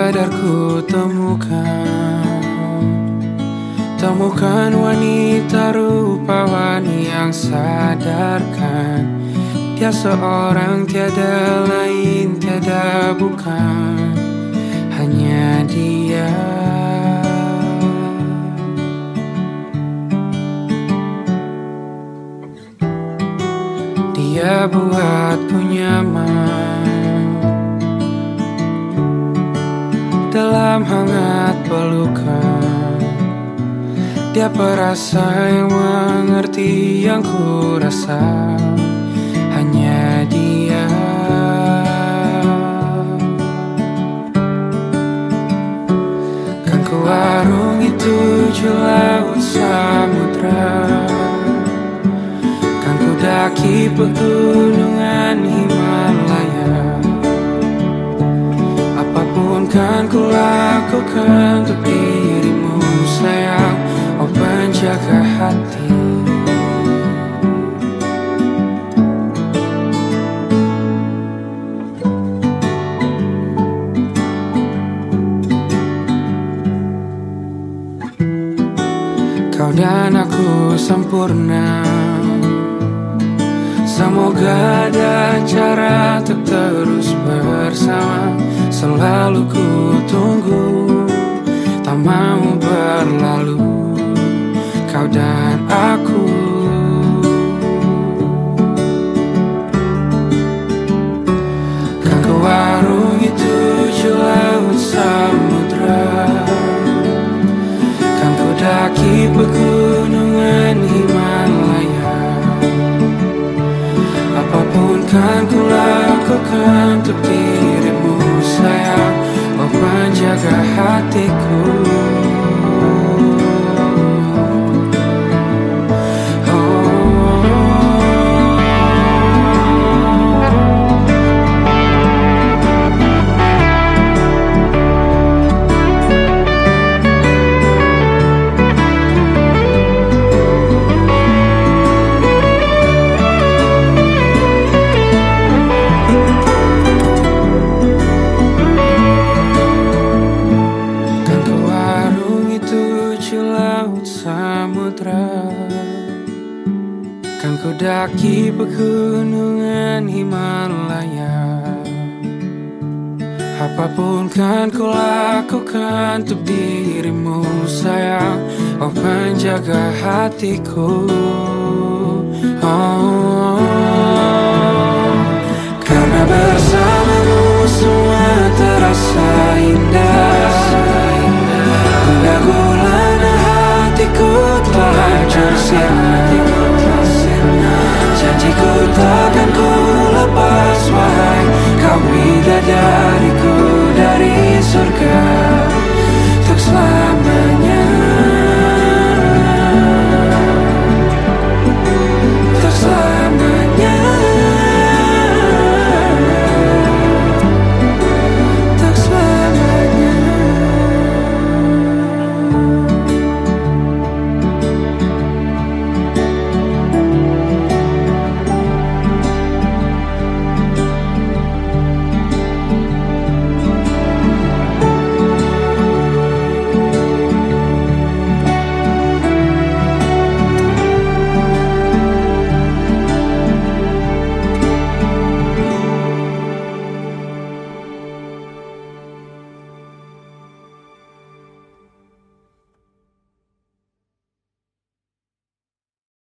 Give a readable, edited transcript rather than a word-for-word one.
sadar ku temukan wanita rupawan yang sadarkan dia seorang, tiada lain, tiada bukan, hanya dia. Dia buatku nyaman dalam hangat pelukan. Dia perasa yang mengerti yang ku rasa, hanya dia. Kan ku arungi 7 laut samudra, kan ku daki pegunungan Himalaya. Apapun kan ku lakukan untuk dirimu sayang, oh penjaga hati. Kau dan aku sempurna, semoga ada cara untuk terus bersama. Selalu ku tunggu, tak mau berlalu, kau dan aku. Kan ku arungi 7 laut samudra, kan ku daki pegunungan Himalaya. Apapun kan ku lakukan untuk dirimu sayang, oh penjaga hatiku. Kan ku daki pegunungan Himalaya. Apapun kan ku lakukan untuk dirimu sayang, oh penjaga hatiku. Karena bersamamu semua terasa indah. Gundah gulana hatiku telah hancur sirna. Janjiku takkan ku lepas, wahai kau bidadari.